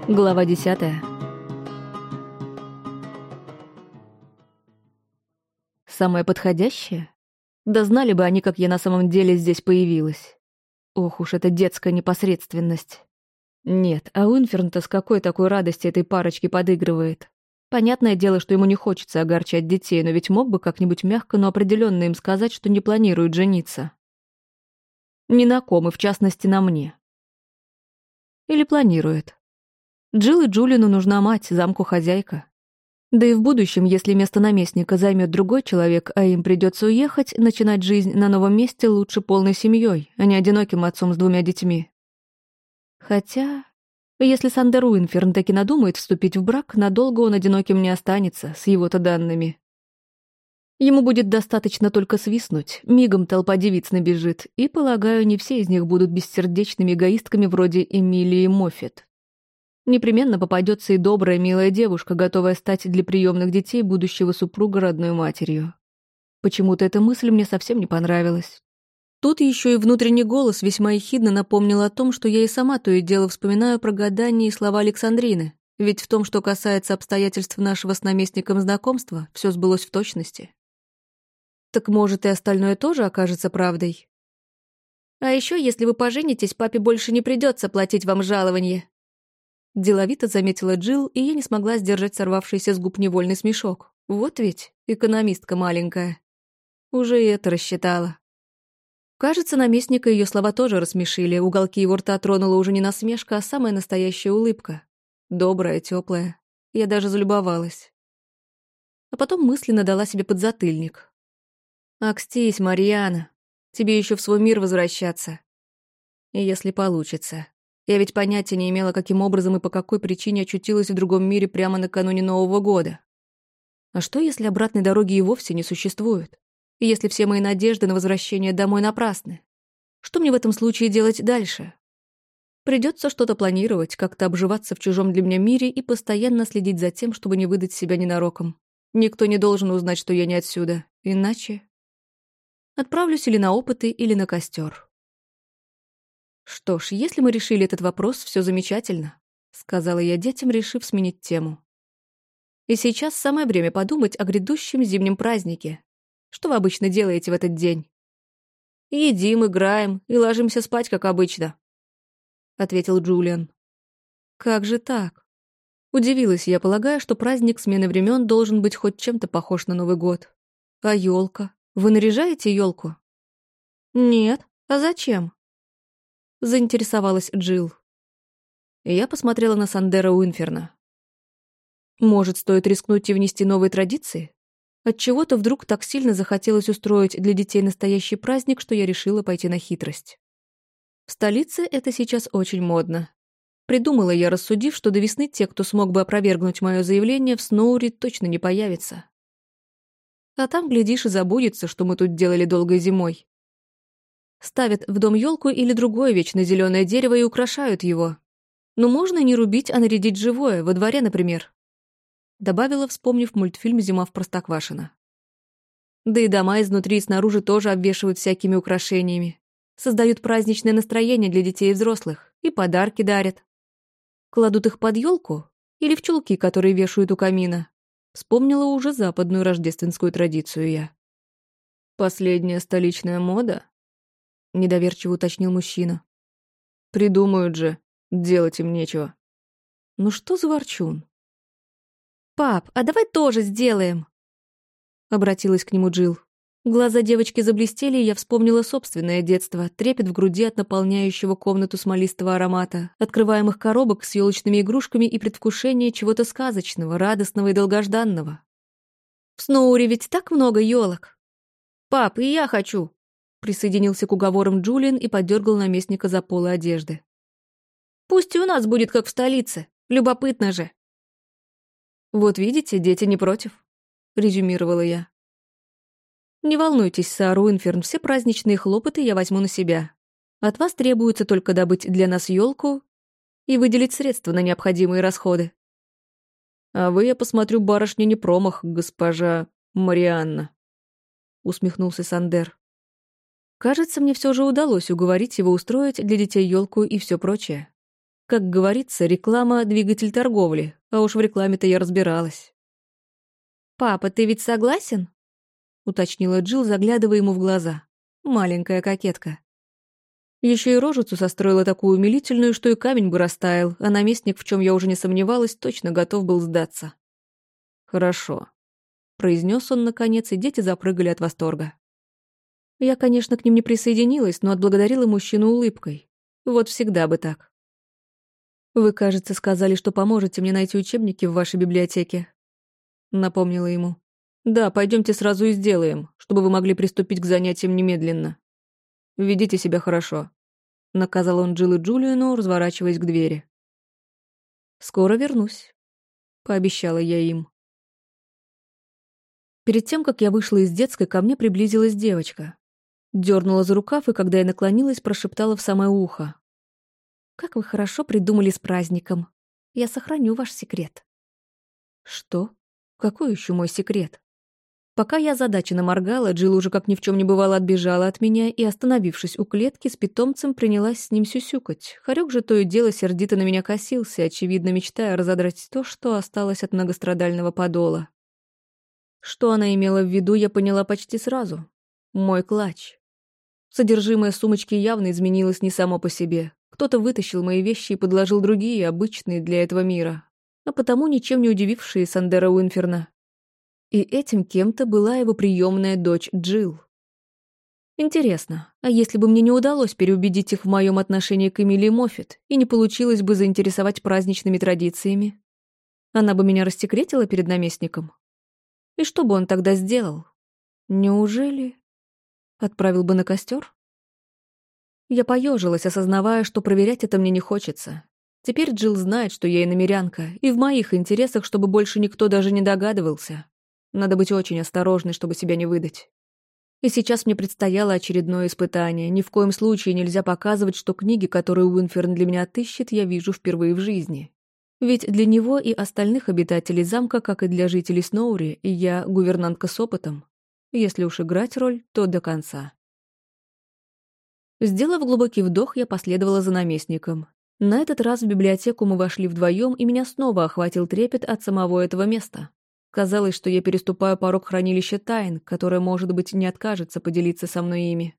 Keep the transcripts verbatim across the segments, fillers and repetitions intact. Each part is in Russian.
Глава десятая. Самое подходящее? Да знали бы они, как я на самом деле здесь появилась. Ох уж эта детская непосредственность. Нет, а Уинферн-то с какой такой радости этой парочки подыгрывает. Понятное дело, что ему не хочется огорчать детей, но ведь мог бы как-нибудь мягко, но определенно им сказать, что не планирует жениться. Ни на ком, и в частности на мне. Или планирует. Джилл и Джулину нужна мать, замку хозяйка. Да и в будущем, если место наместника займет другой человек, а им придется уехать, начинать жизнь на новом месте лучше полной семьей, а не одиноким отцом с двумя детьми. Хотя, если Сандер Уинферн таки надумает вступить в брак, надолго он одиноким не останется, с его-то данными. Ему будет достаточно только свистнуть, мигом толпа девиц набежит, и, полагаю, не все из них будут бессердечными эгоистками вроде Эмилии Моффет. Непременно попадется и добрая, милая девушка, готовая стать для приемных детей будущего супруга родной матерью. Почему-то эта мысль мне совсем не понравилась. Тут еще и внутренний голос весьма ехидно напомнил о том, что я и сама то и дело вспоминаю про гадания и слова Александрины, ведь в том, что касается обстоятельств нашего с наместником знакомства, все сбылось в точности. Так может, и остальное тоже окажется правдой? А еще, если вы поженитесь, папе больше не придется платить вам жалование. Деловито заметила Джилл, и я не смогла сдержать сорвавшийся с губ невольный смешок. Вот ведь экономистка маленькая. Уже и это рассчитала. Кажется, наместника ее слова тоже рассмешили, уголки его рта тронула уже не насмешка, а самая настоящая улыбка. Добрая, теплая. Я даже залюбовалась. А потом мысленно дала себе подзатыльник. «Акстись, Марьяна, тебе еще в свой мир возвращаться. И если получится». Я ведь понятия не имела, каким образом и по какой причине очутилась в другом мире прямо накануне Нового года. А что, если обратной дороги и вовсе не существует? И если все мои надежды на возвращение домой напрасны? Что мне в этом случае делать дальше? Придется что-то планировать, как-то обживаться в чужом для меня мире и постоянно следить за тем, чтобы не выдать себя ненароком. Никто не должен узнать, что я не отсюда. Иначе отправлюсь или на опыты, или на костер. «Что ж, если мы решили этот вопрос, все замечательно», — сказала я детям, решив сменить тему. «И сейчас самое время подумать о грядущем зимнем празднике. Что вы обычно делаете в этот день?» «Едим, играем и ложимся спать, как обычно», — ответил Джулиан. «Как же так?» Удивилась я, полагая, что праздник смены времен должен быть хоть чем-то похож на Новый год. «А елка? Вы наряжаете елку?» «Нет. А зачем?» Заинтересовалась Джилл. Я посмотрела на Сандера Уинферна. Может, стоит рискнуть и внести новые традиции? Отчего-то вдруг так сильно захотелось устроить для детей настоящий праздник, что я решила пойти на хитрость. В столице это сейчас очень модно. Придумала я, рассудив, что до весны те, кто смог бы опровергнуть мое заявление, в Сноури точно не появится. А там, глядишь, и забудется, что мы тут делали долгой зимой. Ставят в дом елку или другое вечно зеленое дерево и украшают его. Но можно и не рубить, а нарядить живое, во дворе, например. Добавила, вспомнив мультфильм «Зима в Простоквашино». Да и дома изнутри и снаружи тоже обвешивают всякими украшениями. Создают праздничное настроение для детей и взрослых. И подарки дарят. Кладут их под елку или в чулки, которые вешают у камина. Вспомнила уже западную рождественскую традицию я. Последняя столичная мода? Недоверчиво уточнил мужчина. Придумают же, делать им нечего. Ну что за ворчун? «Пап, а давай тоже сделаем!» Обратилась к нему Джилл. Глаза девочки заблестели, и я вспомнила собственное детство, трепет в груди от наполняющего комнату смолистого аромата, открываемых коробок с елочными игрушками и предвкушение чего-то сказочного, радостного и долгожданного. «В Сноури ведь так много елок!» «Пап, и я хочу!» Присоединился к уговорам Джулиан и подергал наместника за полы одежды. «Пусть и у нас будет, как в столице. Любопытно же». «Вот видите, дети не против», — резюмировала я. «Не волнуйтесь, сэр Уинферн, все праздничные хлопоты я возьму на себя. От вас требуется только добыть для нас елку и выделить средства на необходимые расходы». «А вы, я посмотрю, барышня не промах, госпожа Марианна», — усмехнулся Сандер. Кажется, мне все же удалось уговорить его устроить для детей елку и все прочее. Как говорится, реклама — двигатель торговли, а уж в рекламе-то я разбиралась. «Папа, ты ведь согласен?» — уточнила Джилл, заглядывая ему в глаза. Маленькая кокетка. Еще и рожицу состроила такую умилительную, что и камень бы растаял, а наместник, в чем я уже не сомневалась, точно готов был сдаться. «Хорошо», — произнес он наконец, и дети запрыгали от восторга. Я, конечно, к ним не присоединилась, но отблагодарила мужчину улыбкой. Вот всегда бы так. «Вы, кажется, сказали, что поможете мне найти учебники в вашей библиотеке», — напомнила ему. «Да, пойдемте сразу и сделаем, чтобы вы могли приступить к занятиям немедленно. Ведите себя хорошо», — наказал он Джилл и Джулиану, разворачиваясь к двери. «Скоро вернусь», — пообещала я им. Перед тем, как я вышла из детской, ко мне приблизилась девочка. Дёрнула за рукав, и когда я наклонилась, прошептала в самое ухо. «Как вы хорошо придумали с праздником. Я сохраню ваш секрет». «Что? Какой еще мой секрет?» Пока я озадаченно моргала, Джилл уже как ни в чем не бывало отбежала от меня и, остановившись у клетки, с питомцем принялась с ним сюсюкать. Хорек же то и дело сердито на меня косился, очевидно мечтая разодрать то, что осталось от многострадального подола. Что она имела в виду, я поняла почти сразу. Мой клатч. Содержимое сумочки явно изменилось не само по себе. Кто-то вытащил мои вещи и подложил другие, обычные для этого мира, а потому ничем не удивившие Сандера Уинферна. И этим кем-то была его приемная дочь Джилл. Интересно, а если бы мне не удалось переубедить их в моем отношении к Эмилии Моффет и не получилось бы заинтересовать праздничными традициями? Она бы меня рассекретила перед наместником? И что бы он тогда сделал? Неужели отправил бы на костер? Я поежилась, осознавая, что проверять это мне не хочется. Теперь Джилл знает, что я иномерянка, и в моих интересах, чтобы больше никто даже не догадывался. Надо быть очень осторожной, чтобы себя не выдать. И сейчас мне предстояло очередное испытание. Ни в коем случае нельзя показывать, что книги, которые Уинферн для меня отыщет, я вижу впервые в жизни. Ведь для него и остальных обитателей замка, как и для жителей Сноури, я гувернантка с опытом. Если уж играть роль, то до конца. Сделав глубокий вдох, я последовала за наместником. На этот раз в библиотеку мы вошли вдвоем, и меня снова охватил трепет от самого этого места. Казалось, что я переступаю порог хранилища тайн, которое, может быть, не откажется поделиться со мной ими.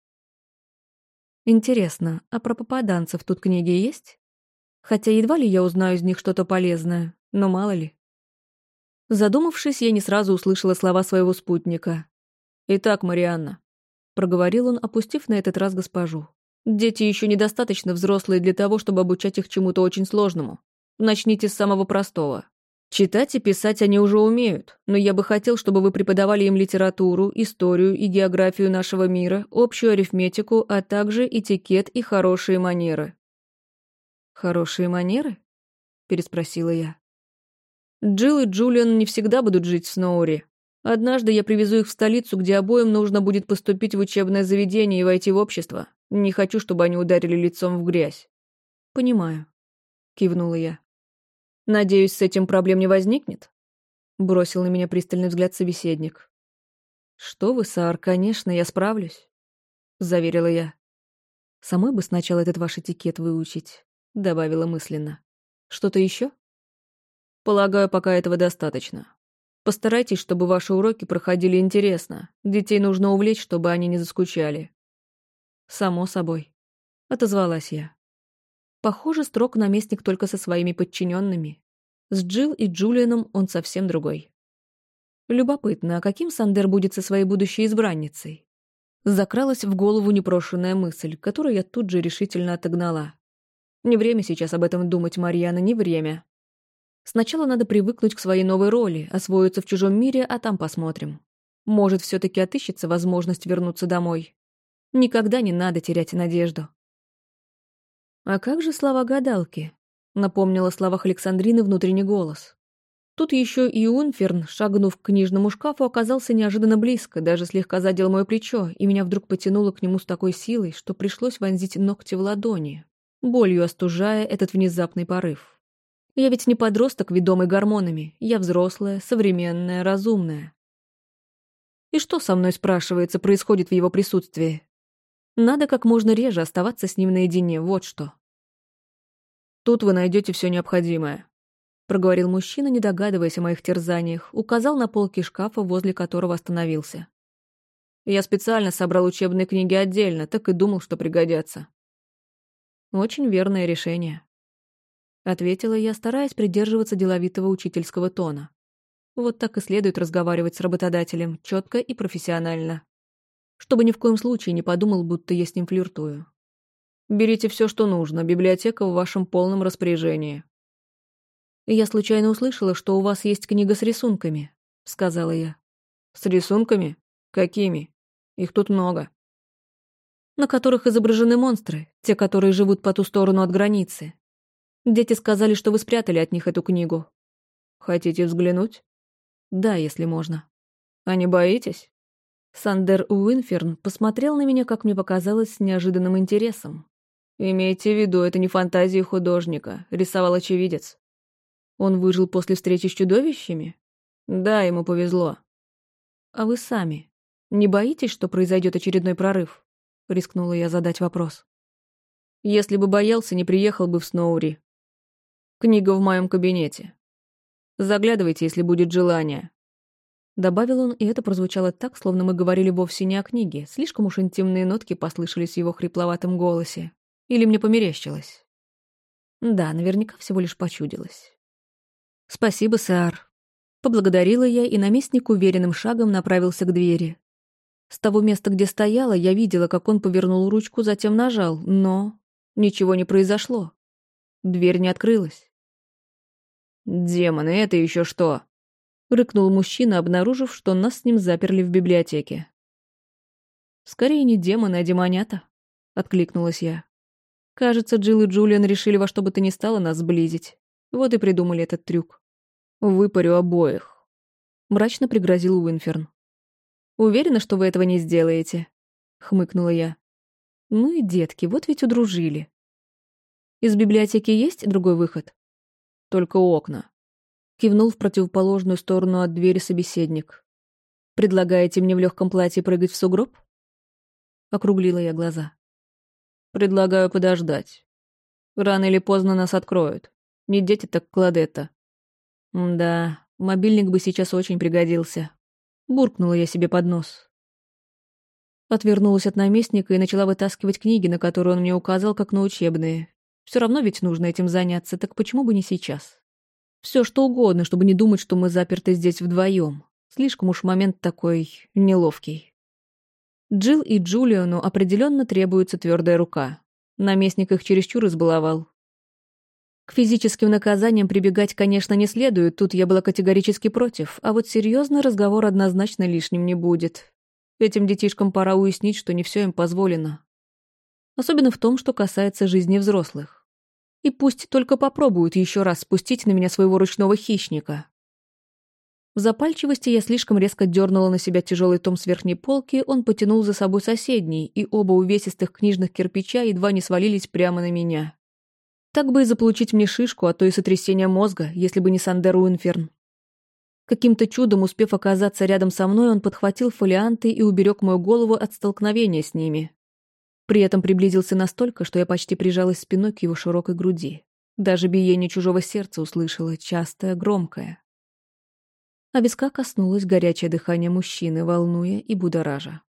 Интересно, а про попаданцев тут книги есть? Хотя едва ли я узнаю из них что-то полезное, но мало ли. Задумавшись, я не сразу услышала слова своего спутника. «Итак, Марианна», — проговорил он, опустив на этот раз госпожу. «Дети еще недостаточно взрослые для того, чтобы обучать их чему-то очень сложному. Начните с самого простого. Читать и писать они уже умеют, но я бы хотел, чтобы вы преподавали им литературу, историю и географию нашего мира, общую арифметику, а также этикет и хорошие манеры». «Хорошие манеры?» — переспросила я. «Джилл и Джулиан не всегда будут жить в Сноури. Однажды я привезу их в столицу, где обоим нужно будет поступить в учебное заведение и войти в общество. Не хочу, чтобы они ударили лицом в грязь». «Понимаю», — кивнула я. «Надеюсь, с этим проблем не возникнет?» — бросил на меня пристальный взгляд собеседник. «Что вы, Саар, конечно, я справлюсь», — заверила я. «Самой бы сначала этот ваш этикет выучить», — добавила мысленно. «Что-то еще?» «Полагаю, пока этого достаточно. Постарайтесь, чтобы ваши уроки проходили интересно. Детей нужно увлечь, чтобы они не заскучали». «Само собой», — отозвалась я. Похоже, строг наместник только со своими подчиненными. С Джилл и Джулианом он совсем другой. Любопытно, а каким Сандер будет со своей будущей избранницей? Закралась в голову непрошенная мысль, которую я тут же решительно отогнала. Не время сейчас об этом думать, Марьяна, не время. Сначала надо привыкнуть к своей новой роли, освоиться в чужом мире, а там посмотрим. Может, все-таки отыщется возможность вернуться домой. Никогда не надо терять надежду. «А как же слова гадалки?» — напомнил о словах Александрины внутренний голос. Тут еще и Унферн, шагнув к книжному шкафу, оказался неожиданно близко, даже слегка задел мое плечо, и меня вдруг потянуло к нему с такой силой, что пришлось вонзить ногти в ладони, болью остужая этот внезапный порыв. Я ведь не подросток, ведомый гормонами, я взрослая, современная, разумная. И что со мной, спрашивается, происходит в его присутствии? Надо как можно реже оставаться с ним наедине, вот что. Тут вы найдете все необходимое», — проговорил мужчина, не догадываясь о моих терзаниях, указал на полки шкафа, возле которого остановился. «Я специально собрал учебные книги отдельно, так и думал, что пригодятся». «Очень верное решение», — ответила я, стараясь придерживаться деловитого учительского тона. Вот так и следует разговаривать с работодателем, четко и профессионально. Чтобы ни в коем случае не подумал, будто я с ним флиртую. «Берите все, что нужно, библиотека в вашем полном распоряжении». «Я случайно услышала, что у вас есть книга с рисунками», — сказала я. «С рисунками? Какими? Их тут много». «На которых изображены монстры, те, которые живут по ту сторону от границы. Дети сказали, что вы спрятали от них эту книгу». «Хотите взглянуть?» «Да, если можно». «А не боитесь?» Сандер Уинферн посмотрел на меня, как мне показалось, с неожиданным интересом. «Имейте в виду, это не фантазии художника, рисовал очевидец». «Он выжил после встречи с чудовищами?» «Да, ему повезло». «А вы сами не боитесь, что произойдет очередной прорыв?» — рискнула я задать вопрос. «Если бы боялся, не приехал бы в Сноури. Книга в моем кабинете. Заглядывайте, если будет желание». Добавил он, и это прозвучало так, словно мы говорили вовсе не о книге. Слишком уж интимные нотки послышались в его хрипловатом голосе. Или мне померещилось? Да, наверняка всего лишь почудилось. «Спасибо, сэр». Поблагодарила я, и наместник уверенным шагом направился к двери. С того места, где стояла, я видела, как он повернул ручку, затем нажал, но ничего не произошло. Дверь не открылась. «Демоны, это еще что?» — рыкнул мужчина, обнаружив, что нас с ним заперли в библиотеке. «Скорее не демоны, а демонята», — откликнулась я. «Кажется, Джилл и Джулиан решили во что бы то ни стало нас сблизить. Вот и придумали этот трюк. Выпарю обоих», — мрачно пригрозил Уинферн. «Уверена, что вы этого не сделаете», — хмыкнула я. «Ну и детки, вот ведь удружили. Из библиотеки есть другой выход?» «Только окна», — кивнул в противоположную сторону от двери собеседник. «Предлагаете мне в легком платье прыгать в сугроб?» Округлила я глаза. «Предлагаю подождать. Рано или поздно нас откроют. Не дети, так Кладетта». «Да, мобильник бы сейчас очень пригодился». Буркнула я себе под нос. Отвернулась от наместника и начала вытаскивать книги, на которые он мне указал, как на учебные. Все равно ведь нужно этим заняться, так почему бы не сейчас? Все что угодно, чтобы не думать, что мы заперты здесь вдвоем. Слишком уж момент такой неловкий. Джилл и Джулиану определенно требуется твердая рука. Наместник их чересчур избаловал. К физическим наказаниям прибегать, конечно, не следует, тут я была категорически против, а вот серьезно разговор однозначно лишним не будет. Этим детишкам пора уяснить, что не все им позволено. Особенно в том, что касается жизни взрослых. И пусть только попробуют еще раз спустить на меня своего ручного хищника. В запальчивости я слишком резко дернула на себя тяжелый том с верхней полки, он потянул за собой соседний, и оба увесистых книжных кирпича едва не свалились прямо на меня. Так бы и заполучить мне шишку, а то и сотрясение мозга, если бы не Сандер Уинферн. Каким-то чудом, успев оказаться рядом со мной, он подхватил фолианты и уберег мою голову от столкновения с ними. При этом приблизился настолько, что я почти прижалась спиной к его широкой груди. Даже биение чужого сердца услышала, частое, громкое. А виска коснулось горячее дыхание мужчины, волнуя и будоража.